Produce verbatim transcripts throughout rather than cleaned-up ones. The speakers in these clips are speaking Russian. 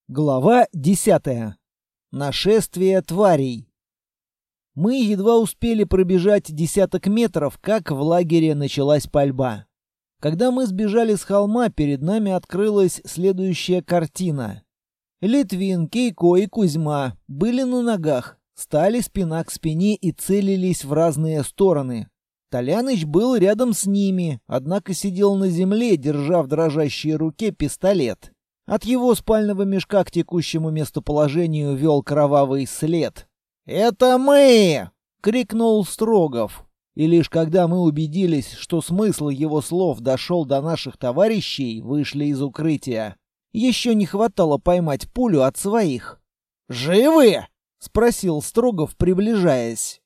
Глава десятая. Нашествие тварей. Мы едва успели пробежать десяток метров, как в лагере началась пальба. Когда мы сбежали с холма, перед нами открылась следующая картина. Литвин, Кейко и Кузьма были на ногах, стали спина к спине и целились в разные стороны. Толяныч был рядом с ними, однако сидел на земле, держа в дрожащей руке пистолет. От его спального мешка к текущему местоположению вел кровавый след. «Это мы!» — крикнул Строгов. И лишь когда мы убедились, что смысл его слов дошел до наших товарищей, вышли из укрытия. Еще не хватало поймать пулю от своих. «Живы?» — спросил Строгов, приближаясь.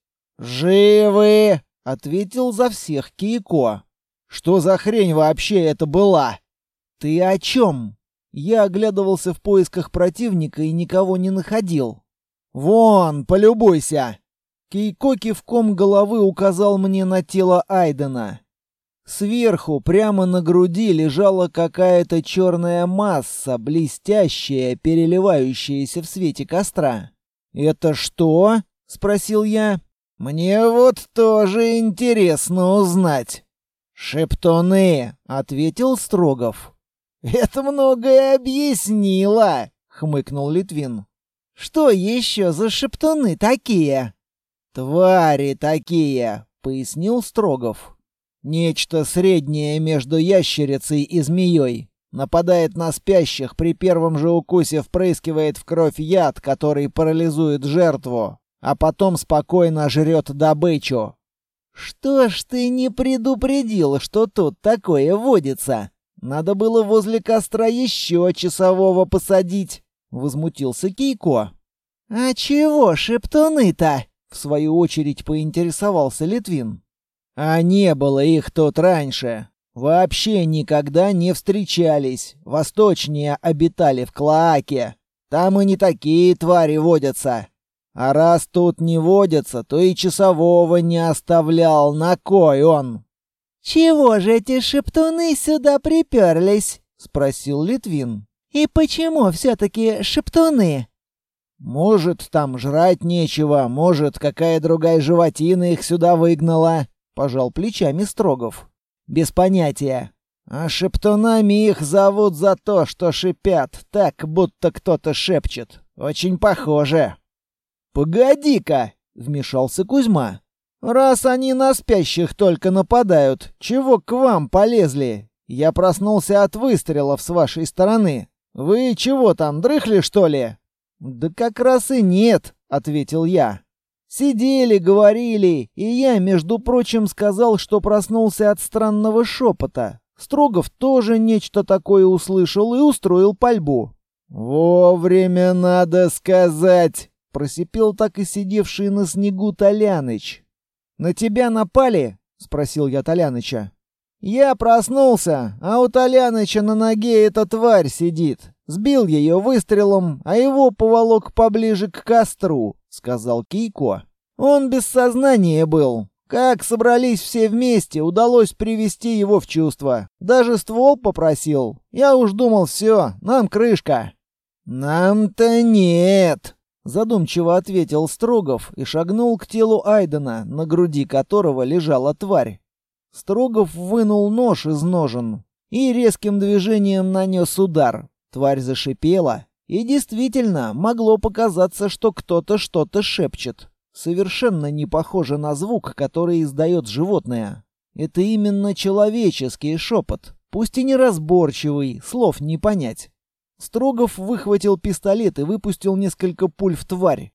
«Живы!» — ответил за всех Кейко. «Что за хрень вообще это была?» «Ты о чем?» Я оглядывался в поисках противника и никого не находил. «Вон, полюбуйся!» Кейко кивком головы указал мне на тело Айдена. Сверху, прямо на груди, лежала какая-то черная масса, блестящая, переливающаяся в свете костра. «Это что?» — спросил я. «Мне вот тоже интересно узнать». «Шептуны», — ответил Строгов. «Это многое объяснило», — хмыкнул Литвин. «Что еще за шептуны такие?» «Твари такие», — пояснил Строгов. «Нечто среднее между ящерицей и змеей. Нападает на спящих, при первом же укусе впрыскивает в кровь яд, который парализует жертву, а потом спокойно жрет добычу». «Что ж ты не предупредил, что тут такое водится? Надо было возле костра еще часового посадить», — возмутился Кейко. «А чего шептуны-то?» — в свою очередь поинтересовался Литвин. «А не было их тут раньше. Вообще никогда не встречались. Восточнее обитали в Клоаке. Там и не такие твари водятся. А раз тут не водятся, то и часового не оставлял. На кой он?» «Чего же эти шептуны сюда приперлись?» — спросил Литвин. «И почему все-таки шептуны?» «Может, там жрать нечего, может, какая другая животина их сюда выгнала», — пожал плечами Строгов. «Без понятия. А шептунами их зовут за то, что шипят, так, будто кто-то шепчет. Очень похоже». «Погоди-ка!» — вмешался Кузьма. «Раз они на спящих только нападают, чего к вам полезли? Я проснулся от выстрелов с вашей стороны. Вы чего там, дрыхли, что ли?» «Да как раз и нет», — ответил я. «Сидели, говорили, и я, между прочим, сказал, что проснулся от странного шепота. Строгов тоже нечто такое услышал и устроил пальбу». «Вовремя надо сказать», — просипел так и сидевший на снегу Толяныч. «На тебя напали?» — спросил я Толяныча. «Я проснулся, а у Толяныча на ноге эта тварь сидит. Сбил ее выстрелом, а его поволок поближе к костру», — сказал Кейко. «Он без сознания был. Как собрались все вместе, удалось привести его в чувство. Даже ствол попросил. Я уж думал, все, нам крышка». «Нам-то нет», — задумчиво ответил Строгов и шагнул к телу Айдена, на груди которого лежала тварь. Строгов вынул нож из ножен и резким движением нанес удар. Тварь зашипела, и действительно могло показаться, что кто-то что-то шепчет. Совершенно не похоже на звук, который издает животное. Это именно человеческий шепот, пусть и неразборчивый, слов не понять. Строгов выхватил пистолет и выпустил несколько пуль в тварь.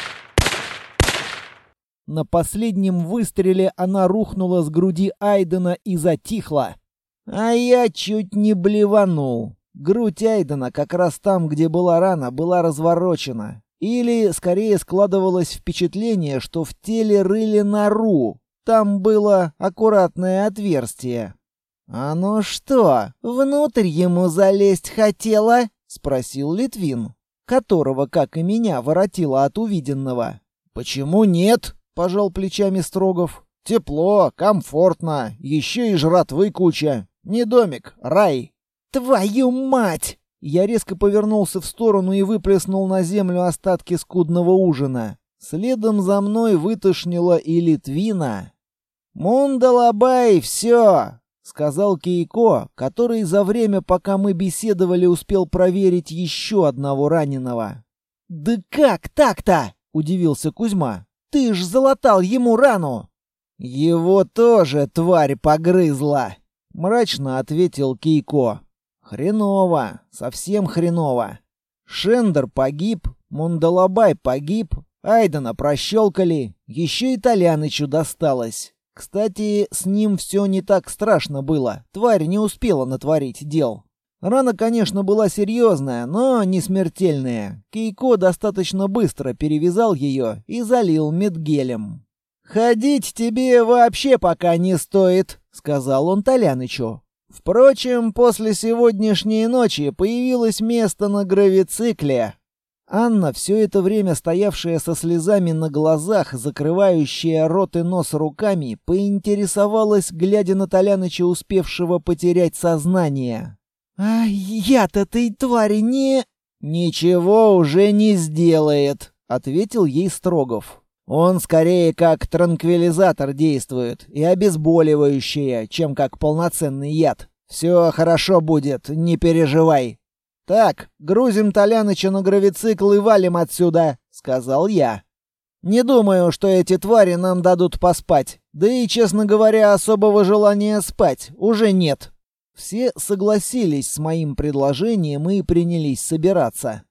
На последнем выстреле она рухнула с груди Айдена и затихла. А я чуть не блеванул. Грудь Айдена как раз там, где была рана, была разворочена. Или, скорее, складывалось впечатление, что в теле рыли нору. Там было аккуратное отверстие. «А ну что, внутрь ему залезть хотела?» — спросил Литвин, которого, как и меня, воротило от увиденного. «Почему нет?» — пожал плечами Строгов. «Тепло, комфортно, еще и жратвы куча. Не домик, рай». «Твою мать!» Я резко повернулся в сторону и выплеснул на землю остатки скудного ужина. Следом за мной вытошнило и Литвина. «Мундалабай, все!» — сказал Кейко, который за время, пока мы беседовали, успел проверить еще одного раненого. «Да как так-то?» — удивился Кузьма. «Ты ж залатал ему рану!» «Его тоже тварь погрызла!» — мрачно ответил Кейко. «Хреново, совсем хреново. Шендер погиб, Мундалабай погиб, Айдена прощелкали, еще и Толянычу досталось. Кстати, с ним все не так страшно было, тварь не успела натворить дел. Рана, конечно, была серьезная, но не смертельная. Кейко достаточно быстро перевязал ее и залил медгелем. «Ходить тебе вообще пока не стоит», — сказал он Толянычу. «Впрочем, после сегодняшней ночи появилось место на гравицикле». Анна, все это время стоявшая со слезами на глазах, закрывающая рот и нос руками, поинтересовалась, глядя на Толяныча, успевшего потерять сознание. «А я-то той твари не...» «Ничего уже не сделает», — ответил ей Строгов. «Он скорее как транквилизатор действует и обезболивающее, чем как полноценный яд. Все хорошо будет, не переживай». «Так, грузим Толяныча на гравицикл и валим отсюда», — сказал я. «Не думаю, что эти твари нам дадут поспать. Да и, честно говоря, особого желания спать уже нет». Все согласились с моим предложением и принялись собираться.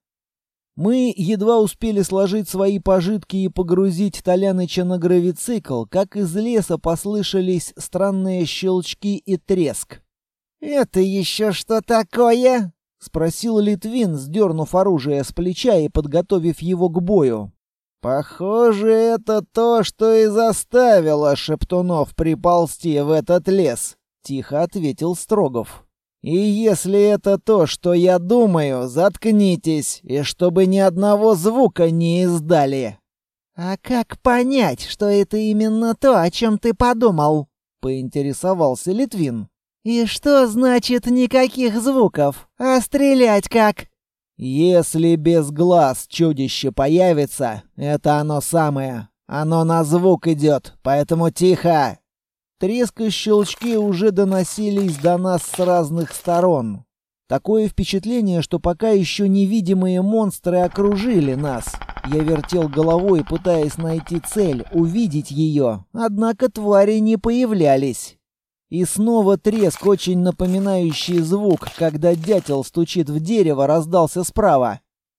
Мы едва успели сложить свои пожитки и погрузить Толяныча на гравицикл, как из леса послышались странные щелчки и треск. «Это еще что такое?» — спросил Литвин, сдернув оружие с плеча и подготовив его к бою. «Похоже, это то, что и заставило шептунов приползти в этот лес», — тихо ответил Строгов. «И если это то, что я думаю, заткнитесь, и чтобы ни одного звука не издали». «А как понять, что это именно то, о чем ты подумал?» — поинтересовался Литвин. «И что значит никаких звуков? А стрелять как?» «Если без глаз чудище появится, это оно самое. Оно на звук идет, поэтому тихо!» Треск и щелчки уже доносились до нас с разных сторон. Такое впечатление, что пока еще невидимые монстры окружили нас. Я вертел головой, пытаясь найти цель, увидеть ее, однако твари не появлялись. И снова треск, очень напоминающий звук, когда дятел стучит в дерево, раздался справа.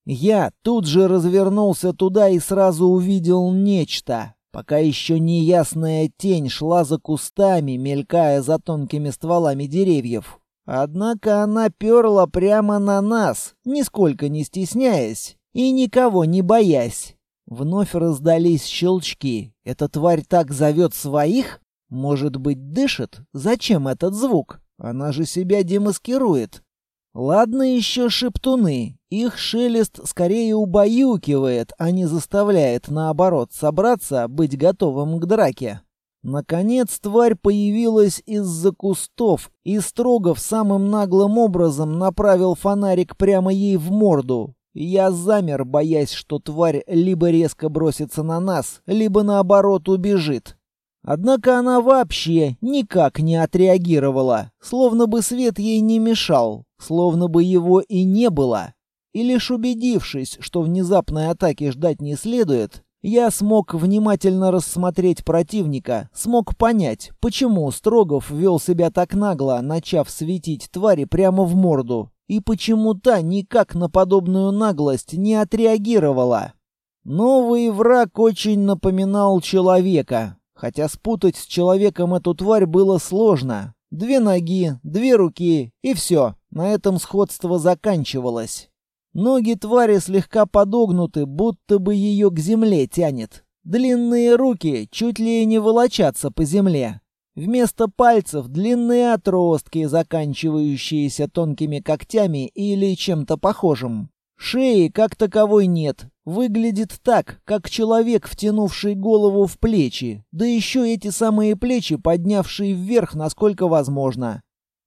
Я тут же развернулся туда и сразу увидел нечто. Пока еще неясная тень шла за кустами, мелькая за тонкими стволами деревьев. Однако она перла прямо на нас, нисколько не стесняясь и никого не боясь. Вновь раздались щелчки. Эта тварь так зовет своих? Может быть, дышит? Зачем этот звук? Она же себя демаскирует. Ладно еще шептуны. Их шелест скорее убаюкивает, а не заставляет, наоборот, собраться, быть готовым к драке. Наконец тварь появилась из-за кустов, и Строгов самым наглым образом направил фонарик прямо ей в морду. Я замер, боясь, что тварь либо резко бросится на нас, либо наоборот убежит. Однако она вообще никак не отреагировала, словно бы свет ей не мешал, словно бы его и не было. И лишь убедившись, что внезапной атаки ждать не следует, я смог внимательно рассмотреть противника, смог понять, почему Строгов вел себя так нагло, начав светить твари прямо в морду, и почему та никак на подобную наглость не отреагировала. Новый враг очень напоминал человека. Хотя спутать с человеком эту тварь было сложно. Две ноги, две руки, и все. На этом сходство заканчивалось. Ноги твари слегка подогнуты, будто бы ее к земле тянет. Длинные руки чуть ли не волочатся по земле. Вместо пальцев длинные отростки, заканчивающиеся тонкими когтями или чем-то похожим. Шеи как таковой нет. Выглядит так, как человек, втянувший голову в плечи, да еще эти самые плечи, поднявшие вверх, насколько возможно.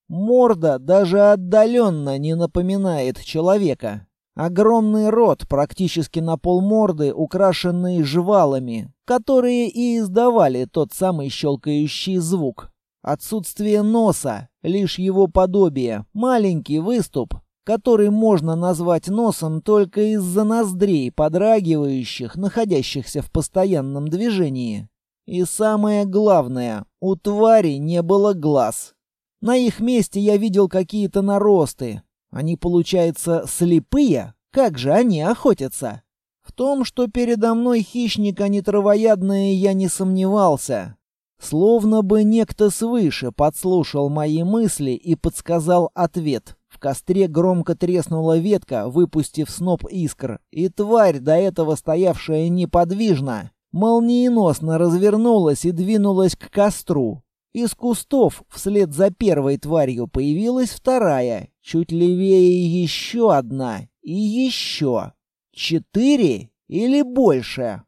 Морда даже отдаленно не напоминает человека. Огромный рот, практически на полморды, украшенный жвалами, которые и издавали тот самый щелкающий звук. Отсутствие носа, лишь его подобие, маленький выступ, который можно назвать носом только из-за ноздрей, подрагивающих, находящихся в постоянном движении. И самое главное, у твари не было глаз. На их месте я видел какие-то наросты. Они, получается, слепые? Как же они охотятся? В том, что передо мной хищник, а не травоядное, я не сомневался. Словно бы некто свыше подслушал мои мысли и подсказал ответ. В костре громко треснула ветка, выпустив сноп искр, и тварь, до этого стоявшая неподвижно, молниеносно развернулась и двинулась к костру. Из кустов вслед за первой тварью появилась вторая, чуть левее еще одна и еще. Четыре или больше?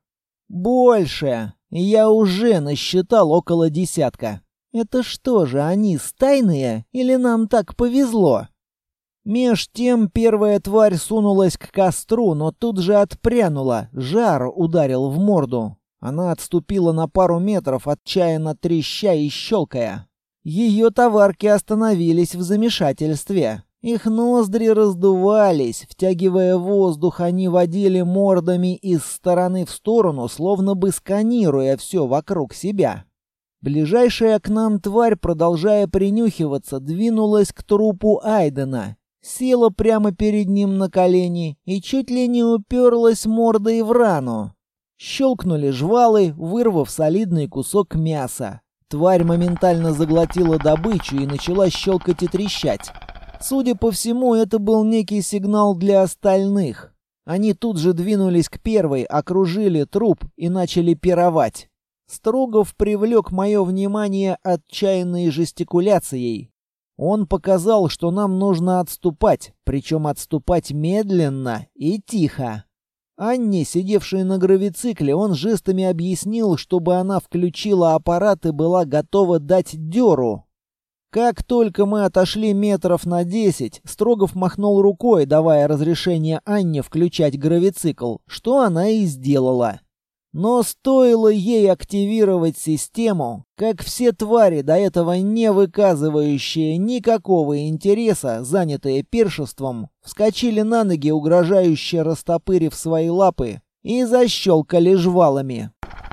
Больше. Я уже насчитал около десятка. Это что же, они стайные или нам так повезло? Меж тем первая тварь сунулась к костру, но тут же отпрянула, жар ударил в морду. Она отступила на пару метров, отчаянно треща и щелкая. Ее товарки остановились в замешательстве. Их ноздри раздувались, втягивая воздух, они водили мордами из стороны в сторону, словно бы сканируя все вокруг себя. Ближайшая к нам тварь, продолжая принюхиваться, двинулась к трупу Айдена. Села прямо перед ним на колени и чуть ли не уперлась мордой в рану. Щелкнули жвалы, вырвав солидный кусок мяса. Тварь моментально заглотила добычу и начала щелкать и трещать. Судя по всему, это был некий сигнал для остальных. Они тут же двинулись к первой, окружили труп и начали пировать. Строгов привлек мое внимание отчаянной жестикуляцией. Он показал, что нам нужно отступать, причем отступать медленно и тихо. Анне, сидевшей на гравицикле, он жестами объяснил, чтобы она включила аппарат и была готова дать дёру. Как только мы отошли метров на десять, Строгов махнул рукой, давая разрешение Анне включать гравицикл, что она и сделала. Но стоило ей активировать систему, как все твари, до этого не выказывающие никакого интереса, занятые пиршеством, вскочили на ноги, угрожающе растопырив свои лапы, и защелкали жвалами.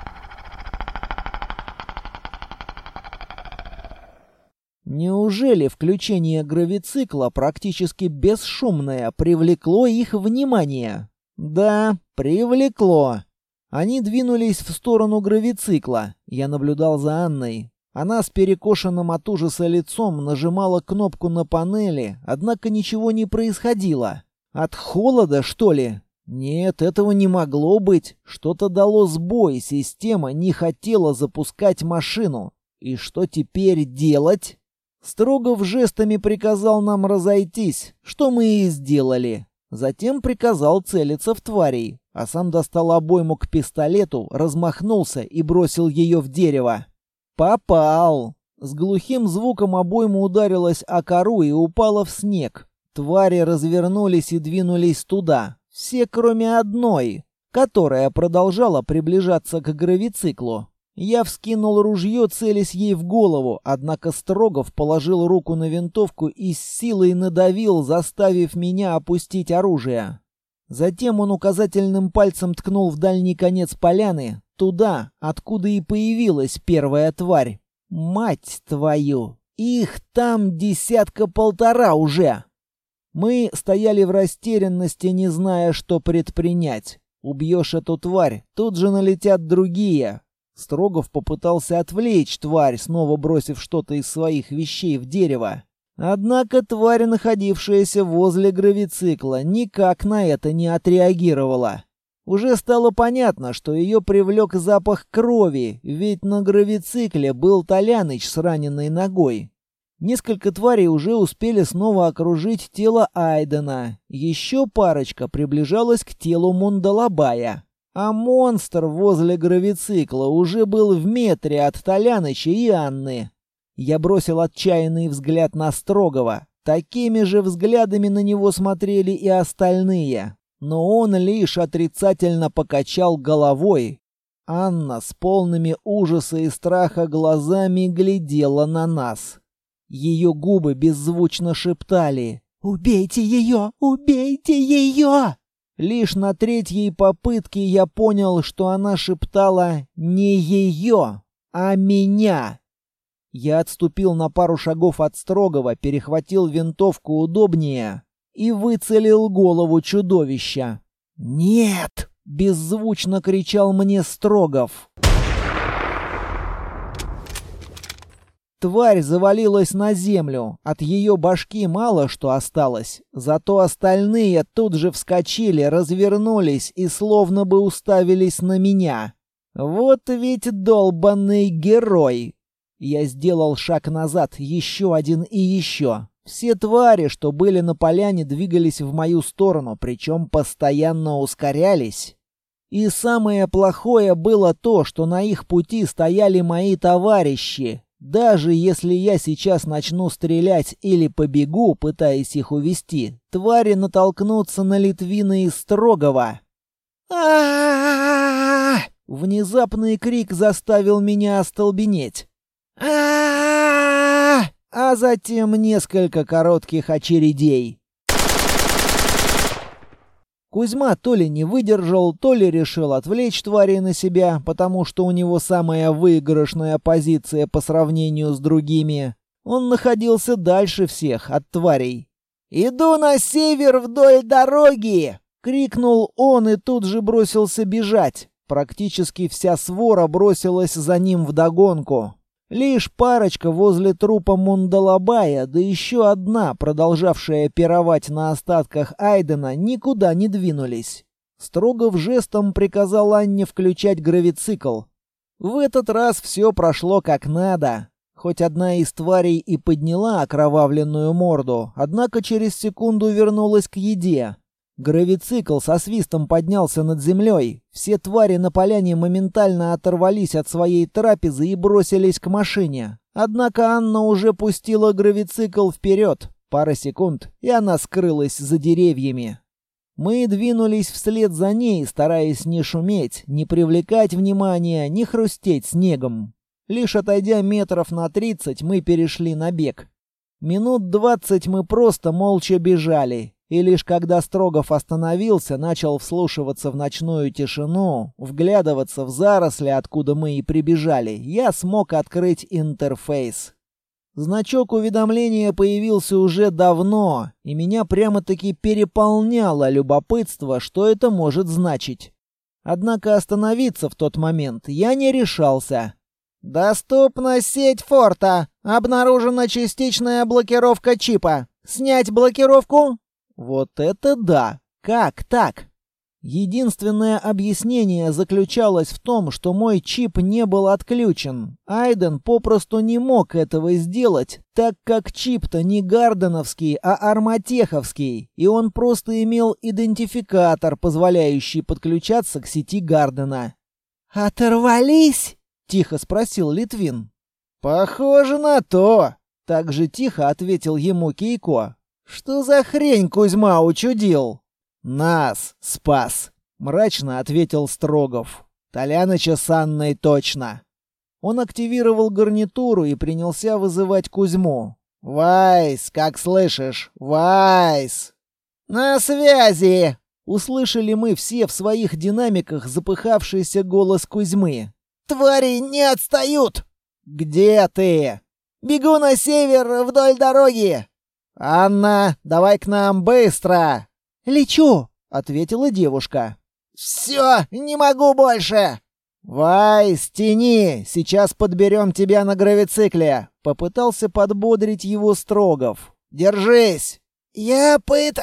Неужели включение гравицикла, практически бесшумное, привлекло их внимание? Да, привлекло. Они двинулись в сторону гравицикла. Я наблюдал за Анной. Она с перекошенным от ужаса лицом нажимала кнопку на панели, однако ничего не происходило. От холода, что ли? Нет, этого не могло быть. Что-то дало сбой, система не хотела запускать машину. И что теперь делать? Строгов жестами приказал нам разойтись, что мы и сделали. Затем приказал целиться в тварей, а сам достал обойму к пистолету, размахнулся и бросил ее в дерево. Попал! С глухим звуком обойма ударилась о кору и упала в снег. Твари развернулись и двинулись туда, все кроме одной, которая продолжала приближаться к гравициклу. Я вскинул ружье, целясь ей в голову, однако Строгов положил руку на винтовку и с силой надавил, заставив меня опустить оружие. Затем он указательным пальцем ткнул в дальний конец поляны, туда, откуда и появилась первая тварь. Мать твою! Их там десятка-полтора уже! Мы стояли в растерянности, не зная, что предпринять. Убьешь эту тварь, тут же налетят другие. Строгов попытался отвлечь тварь, снова бросив что-то из своих вещей в дерево. Однако тварь, находившаяся возле гравицикла, никак на это не отреагировала. Уже стало понятно, что ее привлек запах крови, ведь на гравицикле был Толяныч с раненной ногой. Несколько тварей уже успели снова окружить тело Айдена. Еще парочка приближалась к телу Мундалабая. А монстр возле гравицикла уже был в метре от Толяныча и Анны. Я бросил отчаянный взгляд на Строгова. Такими же взглядами на него смотрели и остальные. Но он лишь отрицательно покачал головой. Анна с полными ужаса и страха глазами глядела на нас. Ее губы беззвучно шептали: «Убейте ее! Убейте ее!» Лишь на третьей попытке я понял, что она шептала не ее, а меня. Я отступил на пару шагов от Строгова, перехватил винтовку удобнее и выцелил голову чудовища. «Нет!» — беззвучно кричал мне Строгов. Тварь завалилась на землю. От ее башки мало что осталось. Зато остальные тут же вскочили, развернулись и словно бы уставились на меня. Вот ведь долбанный герой. Я сделал шаг назад, еще один и еще. Все твари, что были на поляне, двигались в мою сторону, причем постоянно ускорялись. И самое плохое было то, что на их пути стояли мои товарищи. Даже если я сейчас начну стрелять или побегу, пытаясь их увести, твари натолкнутся на Литвина и Строгова. А-а-а! Внезапный крик заставил меня остолбенеть. А-а-а! А затем несколько коротких очередей. Кузьма то ли не выдержал, то ли решил отвлечь твари на себя, потому что у него самая выигрышная позиция по сравнению с другими. Он находился дальше всех от тварей. «Иду на север вдоль дороги!» — крикнул он и тут же бросился бежать. Практически вся свора бросилась за ним вдогонку. Лишь парочка возле трупа Мундалабая, да еще одна, продолжавшая пировать на остатках Айдена, никуда не двинулись. Строгов жестом приказал Анне включать гравицикл. В этот раз все прошло как надо. Хоть одна из тварей и подняла окровавленную морду, однако через секунду вернулась к еде. Гравицикл со свистом поднялся над землей. Все твари на поляне моментально оторвались от своей трапезы и бросились к машине. Однако Анна уже пустила гравицикл вперед. Пара секунд, и она скрылась за деревьями. Мы двинулись вслед за ней, стараясь не шуметь, не привлекать внимания, не хрустеть снегом. Лишь отойдя метров на тридцать, мы перешли на бег. Минут двадцать мы просто молча бежали. И лишь когда Строгов остановился, начал вслушиваться в ночную тишину, вглядываться в заросли, откуда мы и прибежали, я смог открыть интерфейс. Значок уведомления появился уже давно, и меня прямо-таки переполняло любопытство, что это может значить. Однако остановиться в тот момент я не решался. «Доступна сеть форта. Обнаружена частичная блокировка чипа. Снять блокировку?» Вот это да! Как так? Единственное объяснение заключалось в том, что мой чип не был отключен. Айден попросту не мог этого сделать, так как чип-то не гарденовский, а арматеховский, и он просто имел идентификатор, позволяющий подключаться к сети Гардена. «Оторвались?» — тихо спросил Литвин. «Похоже на то!» — так же тихо ответил ему Кейко. «Что за хрень Кузьма учудил?» «Нас спас», — мрачно ответил Строгов. «Толяныча с Анной точно». Он активировал гарнитуру и принялся вызывать Кузьму. «Вайс, как слышишь? Вайс!» «На связи!» — услышали мы все в своих динамиках запыхавшийся голос Кузьмы. «Твари не отстают!» «Где ты?» «Бегу на север вдоль дороги!» «Анна, давай к нам быстро!» «Лечу!» — ответила девушка. «Все, не могу больше!» «Вайс, тяни! Сейчас подберем тебя на гравицикле!» — попытался подбодрить его Строгов. «Держись!» «Я пыт...»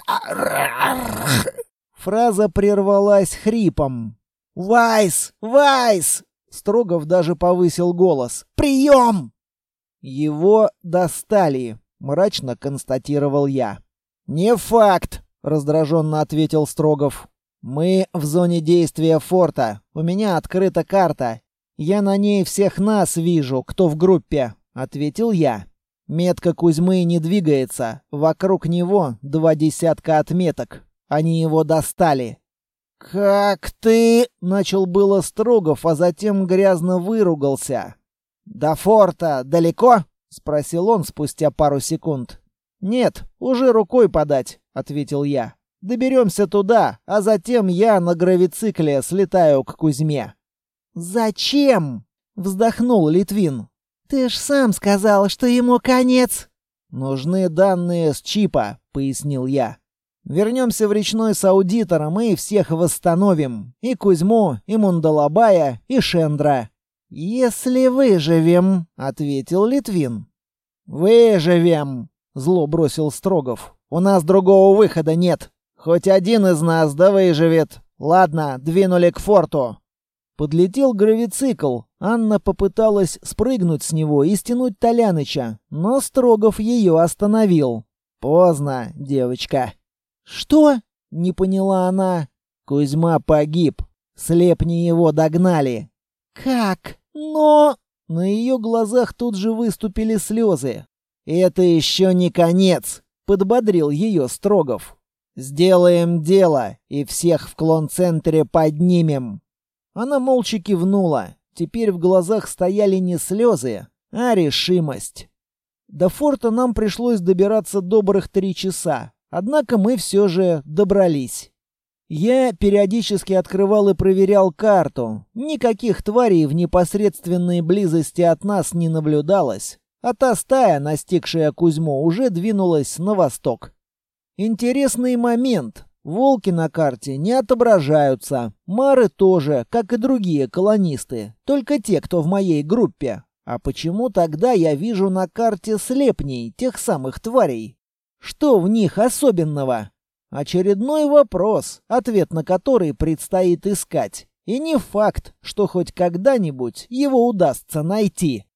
Фраза прервалась хрипом. «Вайс! Вайс!» Строгов даже повысил голос. «Прием!» Его достали. Мрачно констатировал я. «Не факт», — раздраженно ответил Строгов. «Мы в зоне действия форта. У меня открыта карта. Я на ней всех нас вижу, кто в группе. — ответил я. «Метка Кузьмы не двигается. Вокруг него два десятка отметок. Они его достали». «Как ты...» — начал было Строгов, а затем грязно выругался. «До форта далеко?» — спросил он спустя пару секунд. «Нет, уже рукой подать», — ответил я. «Доберемся туда, а затем я на гравицикле слетаю к Кузьме». «Зачем?» — вздохнул Литвин. «Ты ж сам сказал, что ему конец». «Нужны данные с чипа», — пояснил я. «Вернемся в речной с аудитором и всех восстановим. И Кузьму, и Мундалабая, и Шендра». «Если выживем», — ответил Литвин. «Выживем», — зло бросил Строгов. «У нас другого выхода нет. Хоть один из нас да выживет. Ладно, двинули к форту». Подлетел гравицикл. Анна попыталась спрыгнуть с него и стянуть Толяныча, но Строгов ее остановил. «Поздно, девочка». «Что?» — не поняла она. «Кузьма погиб. Слепни его догнали». «Как? Но...» На ее глазах тут же выступили слезы. «Это еще не конец», — подбодрил ее Строгов. «Сделаем дело и всех в клон-центре поднимем». Она молча кивнула. Теперь в глазах стояли не слезы, а решимость. До форта нам пришлось добираться добрых три часа. Однако мы все же добрались. Я периодически открывал и проверял карту. Никаких тварей в непосредственной близости от нас не наблюдалось. А та стая, настигшая Кузьму, уже двинулась на восток. Интересный момент. Волки на карте не отображаются. Мары тоже, как и другие колонисты. Только те, кто в моей группе. А почему тогда я вижу на карте слепней, тех самых тварей? Что в них особенного? Очередной вопрос, ответ на который предстоит искать. И не факт, что хоть когда-нибудь его удастся найти.